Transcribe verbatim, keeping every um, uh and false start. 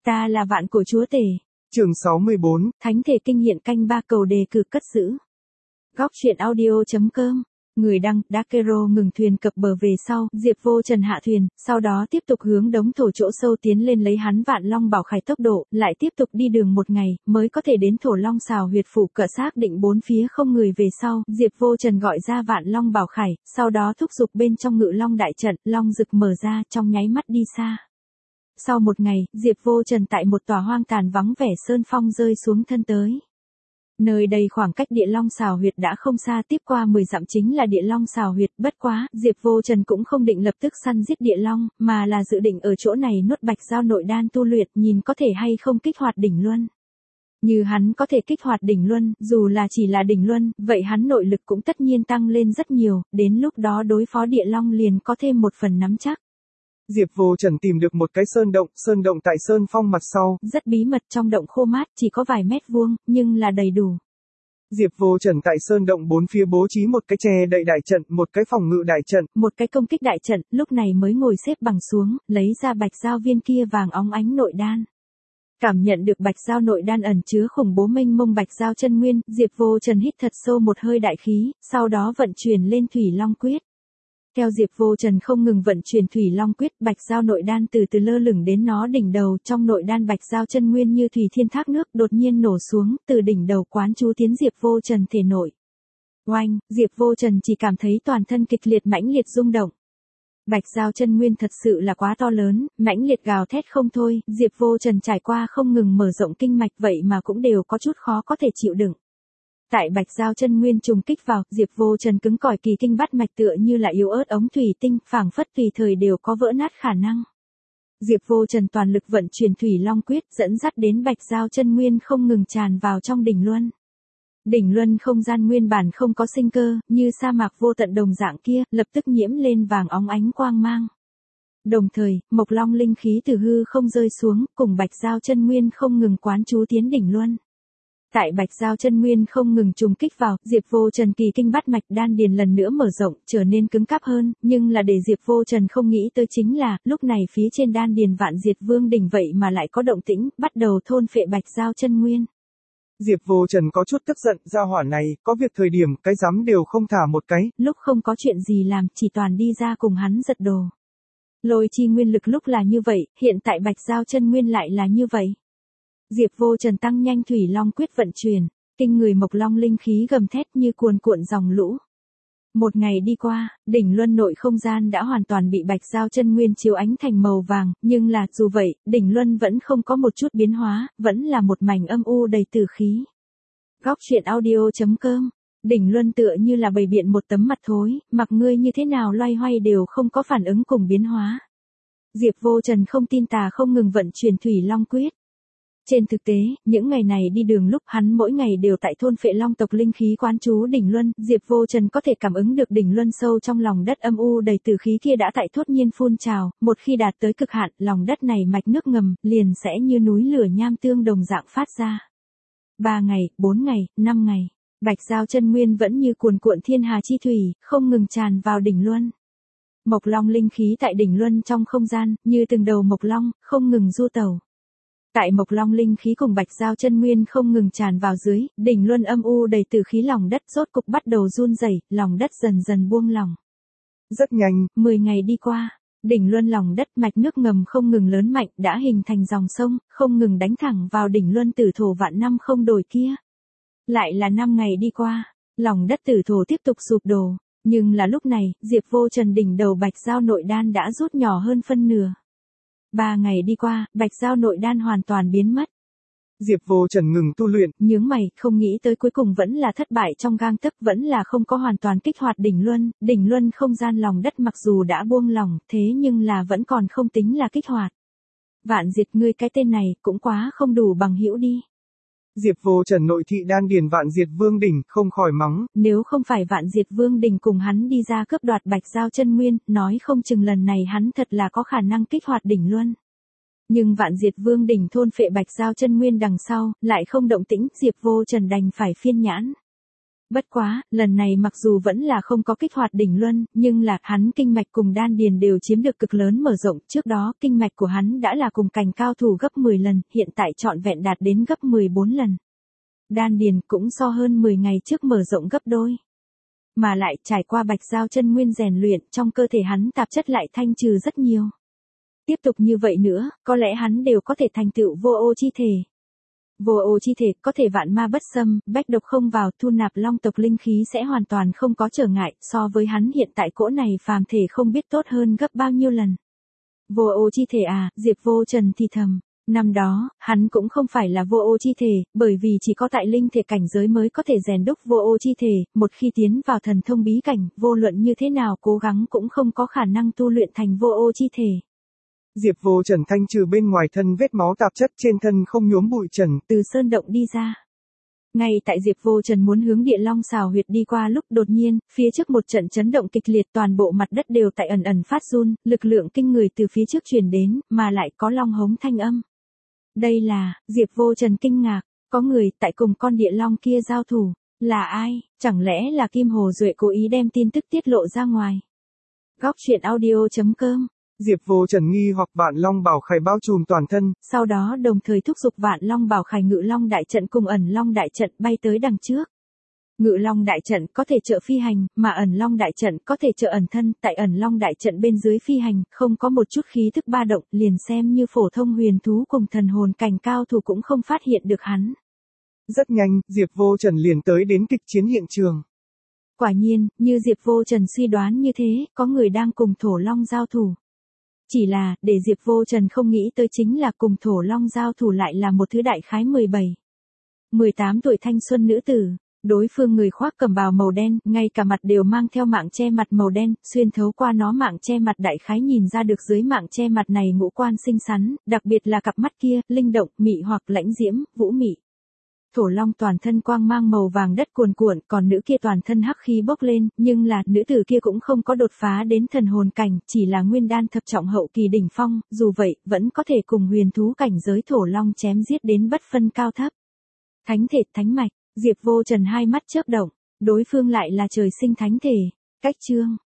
Ta là vạn cổ chúa tể. Chương sáu mươi bốn. Thánh thể kinh hiện canh ba cầu đề cử cất giữ. Góc truyện audio.com. Người đăng, Dakero ngừng thuyền cập bờ về sau, Diệp Vô Trần hạ thuyền, sau đó tiếp tục hướng đống thổ chỗ sâu tiến lên lấy hắn Vạn Long Bảo Khải tốc độ, lại tiếp tục đi đường một ngày, mới có thể đến thổ Long Xào huyệt phủ cỡ xác định bốn phía không người về sau, Diệp Vô Trần gọi ra Vạn Long Bảo Khải, sau đó thúc giục bên trong Ngự Long đại trận, long rực mở ra, trong nháy mắt đi xa. Sau một ngày, Diệp Vô Trần tại một tòa hoang tàn vắng vẻ sơn phong rơi xuống thân tới. Nơi đây khoảng cách Địa Long Xào huyệt đã không xa, tiếp qua mười dặm chính là Địa Long Xào huyệt, bất quá, Diệp Vô Trần cũng không định lập tức săn giết Địa Long, mà là dự định ở chỗ này nuốt Bạch Giao nội đan tu luyện, nhìn có thể hay không kích hoạt đỉnh luân. Như hắn có thể kích hoạt đỉnh luân, dù là chỉ là đỉnh luân, vậy hắn nội lực cũng tất nhiên tăng lên rất nhiều, đến lúc đó đối phó Địa Long liền có thêm một phần nắm chắc. Diệp Vô Trần tìm được một cái sơn động, sơn động tại sơn phong mặt sau. Rất bí mật, trong động khô mát, chỉ có vài mét vuông, nhưng là đầy đủ. Diệp Vô Trần tại sơn động bốn phía bố trí một cái che đậy đại trận, một cái phòng ngự đại trận, một cái công kích đại trận, lúc này mới ngồi xếp bằng xuống, lấy ra Bạch Giao viên kia vàng óng ánh nội đan. Cảm nhận được Bạch Giao nội đan ẩn chứa khủng bố mênh mông Bạch Giao chân nguyên, Diệp Vô Trần hít thật sâu một hơi đại khí, sau đó vận chuyển lên Thủy Long Quyết. Theo Diệp Vô Trần không ngừng vận chuyển Thủy Long Quyết, Bạch Giao nội đan từ từ lơ lửng đến nó đỉnh đầu, trong nội đan Bạch Giao chân nguyên như thủy thiên thác nước đột nhiên nổ xuống, từ đỉnh đầu quán chú tiến Diệp Vô Trần thể nội. Oanh, Diệp Vô Trần chỉ cảm thấy toàn thân kịch liệt mãnh liệt rung động. Bạch Giao chân nguyên thật sự là quá to lớn, mãnh liệt gào thét không thôi, Diệp Vô Trần trải qua không ngừng mở rộng kinh mạch vậy mà cũng đều có chút khó có thể chịu đựng. Tại Bạch Giao chân nguyên trùng kích vào, Diệp Vô Trần cứng cỏi kỳ kinh bắt mạch tựa như là yếu ớt ống thủy tinh, phảng phất tùy thời đều có vỡ nát khả năng. Diệp Vô Trần toàn lực vận chuyển Thủy Long Quyết, dẫn dắt đến Bạch Giao chân nguyên không ngừng tràn vào trong đỉnh luân. Đỉnh luân không gian nguyên bản không có sinh cơ, như sa mạc vô tận đồng dạng kia, lập tức nhiễm lên vàng óng ánh quang mang. Đồng thời, Mộc Long linh khí từ hư không rơi xuống, cùng Bạch Giao chân nguyên không ngừng quán chú tiến đỉnh luân. Tại Bạch Giao chân nguyên không ngừng trùng kích vào, Diệp Vô Trần kỳ kinh bắt mạch đan điền lần nữa mở rộng, trở nên cứng cáp hơn, nhưng là để Diệp Vô Trần không nghĩ tới chính là, lúc này phía trên đan điền Vạn Diệt Vương đỉnh vậy mà lại có động tĩnh, bắt đầu thôn phệ Bạch Giao chân nguyên. Diệp Vô Trần có chút tức giận, gia hỏa này, có việc thời điểm, cái dám đều không thả một cái. Lúc không có chuyện gì làm, chỉ toàn đi ra cùng hắn giật đồ. Lôi chi nguyên lực lúc là như vậy, hiện tại Bạch Giao chân nguyên lại là như vậy. Diệp Vô Trần tăng nhanh Thủy Long Quyết vận chuyển, kinh người Mộc Long linh khí gầm thét như cuồn cuộn dòng lũ. Một ngày đi qua, đỉnh luân nội không gian đã hoàn toàn bị Bạch Giao chân nguyên chiếu ánh thành màu vàng, nhưng là, dù vậy, đỉnh luân vẫn không có một chút biến hóa, vẫn là một mảnh âm u đầy tử khí. Góc truyện audio.com. Đỉnh luân tựa như là bày biện một tấm mặt thối, mặc ngươi như thế nào loay hoay đều không có phản ứng cùng biến hóa. Diệp Vô Trần không tin tà không ngừng vận chuyển Thủy Long Quyết. Trên thực tế, những ngày này đi đường lúc hắn mỗi ngày đều tại thôn phệ long tộc linh khí quán chú đỉnh luân, Diệp Vô Trần có thể cảm ứng được đỉnh luân sâu trong lòng đất âm u đầy tử khí kia đã tại thốt nhiên phun trào, một khi đạt tới cực hạn, lòng đất này mạch nước ngầm, liền sẽ như núi lửa nham tương đồng dạng phát ra. Ba ngày, bốn ngày, năm ngày, Bạch Giao chân nguyên vẫn như cuồn cuộn thiên hà chi thủy, không ngừng tràn vào đỉnh luân. Mộc Long linh khí tại đỉnh luân trong không gian, như từng đầu mộc long, không ngừng du tẩu. Tại Mộc Long linh khí cùng Bạch Giao chân nguyên không ngừng tràn vào dưới, đỉnh luân âm u đầy tử khí lòng đất rốt cục bắt đầu run rẩy, lòng đất dần dần buông lỏng. Rất nhanh, mười ngày đi qua, đỉnh luân lòng đất mạch nước ngầm không ngừng lớn mạnh, đã hình thành dòng sông, không ngừng đánh thẳng vào đỉnh luân tử thổ vạn năm không đổi kia. Lại là năm ngày đi qua, lòng đất tử thổ tiếp tục sụp đổ, nhưng là lúc này, Diệp Vô Trần đỉnh đầu Bạch Giao nội đan đã rút nhỏ hơn phân nửa. Ba ngày đi qua, Bạch Giao nội đan hoàn toàn biến mất. Diệp Vô Trần ngừng tu luyện, nhướng mày, không nghĩ tới cuối cùng vẫn là thất bại trong gang tấc, vẫn là không có hoàn toàn kích hoạt đỉnh luân, đỉnh luân không gian lòng đất mặc dù đã buông lỏng, thế nhưng là vẫn còn không tính là kích hoạt. Vạn Diệt, ngươi cái tên này cũng quá không đủ bằng hữu đi. Diệp Vô Trần nội thị đan điền Vạn Diệt Vương đỉnh, không khỏi mắng. Nếu không phải Vạn Diệt Vương đỉnh cùng hắn đi ra cướp đoạt Bạch Giao chân nguyên, nói không chừng lần này hắn thật là có khả năng kích hoạt đỉnh luân. Nhưng Vạn Diệt Vương đỉnh thôn phệ Bạch Giao chân nguyên đằng sau, lại không động tĩnh, Diệp Vô Trần đành phải phiên nhãn. Bất quá, lần này mặc dù vẫn là không có kích hoạt đỉnh luân, nhưng là hắn kinh mạch cùng đan điền đều chiếm được cực lớn mở rộng, trước đó kinh mạch của hắn đã là cùng cảnh cao thủ gấp mười lần, hiện tại trọn vẹn đạt đến gấp mười bốn lần. Đan điền cũng so hơn mười ngày trước mở rộng gấp đôi. Mà lại trải qua bạch giao chân nguyên rèn luyện, trong cơ thể hắn tạp chất lại thanh trừ rất nhiều. Tiếp tục như vậy nữa, có lẽ hắn đều có thể thành tựu vô ô chi thể. Vô ô chi thể có thể vạn ma bất xâm, bách độc không vào, thu nạp long tộc linh khí sẽ hoàn toàn không có trở ngại, so với hắn hiện tại cỗ này phàm thể không biết tốt hơn gấp bao nhiêu lần. Vô ô chi thể à, Diệp Vô Trần thì thầm. Năm đó, hắn cũng không phải là vô ô chi thể, bởi vì chỉ có tại linh thể cảnh giới mới có thể rèn đúc vô ô chi thể, một khi tiến vào thần thông bí cảnh, vô luận như thế nào cố gắng cũng không có khả năng tu luyện thành vô ô chi thể. Diệp Vô Trần thanh trừ bên ngoài thân vết máu tạp chất trên thân không nhuốm bụi trần, từ sơn động đi ra. Ngay tại Diệp Vô Trần muốn hướng Địa Long xào huyệt đi qua lúc đột nhiên, phía trước một trận chấn động kịch liệt toàn bộ mặt đất đều tại ẩn ẩn phát run, lực lượng kinh người từ phía trước truyền đến, mà lại có long hống thanh âm. Đây là, Diệp Vô Trần kinh ngạc, có người tại cùng con địa long kia giao thủ, là ai, chẳng lẽ là Kim Hồ Duệ cố ý đem tin tức tiết lộ ra ngoài. Góc truyện audio chấm com. Diệp Vô Trần nghi hoặc Vạn Long Bảo Khải bao trùm toàn thân, sau đó đồng thời thúc giục Vạn Long Bảo Khải Ngự Long đại trận cùng Ẩn Long đại trận bay tới đằng trước. Ngự Long đại trận có thể trợ phi hành, mà Ẩn Long đại trận có thể trợ ẩn thân, tại Ẩn Long đại trận bên dưới phi hành, không có một chút khí thức ba động, liền xem như phổ thông huyền thú cùng thần hồn cảnh cao thủ cũng không phát hiện được hắn. Rất nhanh, Diệp Vô Trần liền tới đến kịch chiến hiện trường. Quả nhiên, như Diệp Vô Trần suy đoán như thế, có người đang cùng Thổ Long giao thủ. Chỉ là, để Diệp Vô Trần không nghĩ tới chính là cùng Thổ Long giao thủ lại là một thứ đại khái mười bảy, mười tám tuổi thanh xuân nữ tử. Đối phương người khoác cẩm bào màu đen, ngay cả mặt đều mang theo mạng che mặt màu đen, xuyên thấu qua nó mạng che mặt đại khái nhìn ra được dưới mạng che mặt này ngũ quan xinh xắn, đặc biệt là cặp mắt kia, linh động, mị hoặc lãnh diễm, vũ mị. Thổ Long toàn thân quang mang màu vàng đất cuồn cuộn, còn nữ kia toàn thân hắc khí bốc lên, nhưng là, nữ tử kia cũng không có đột phá đến thần hồn cảnh, chỉ là nguyên đan thập trọng hậu kỳ đỉnh phong, dù vậy, vẫn có thể cùng huyền thú cảnh giới Thổ Long chém giết đến bất phân cao thấp. Thánh thể, thánh mạch, Diệp Vô Trần hai mắt chớp động, đối phương lại là trời sinh thánh thể. Cách chương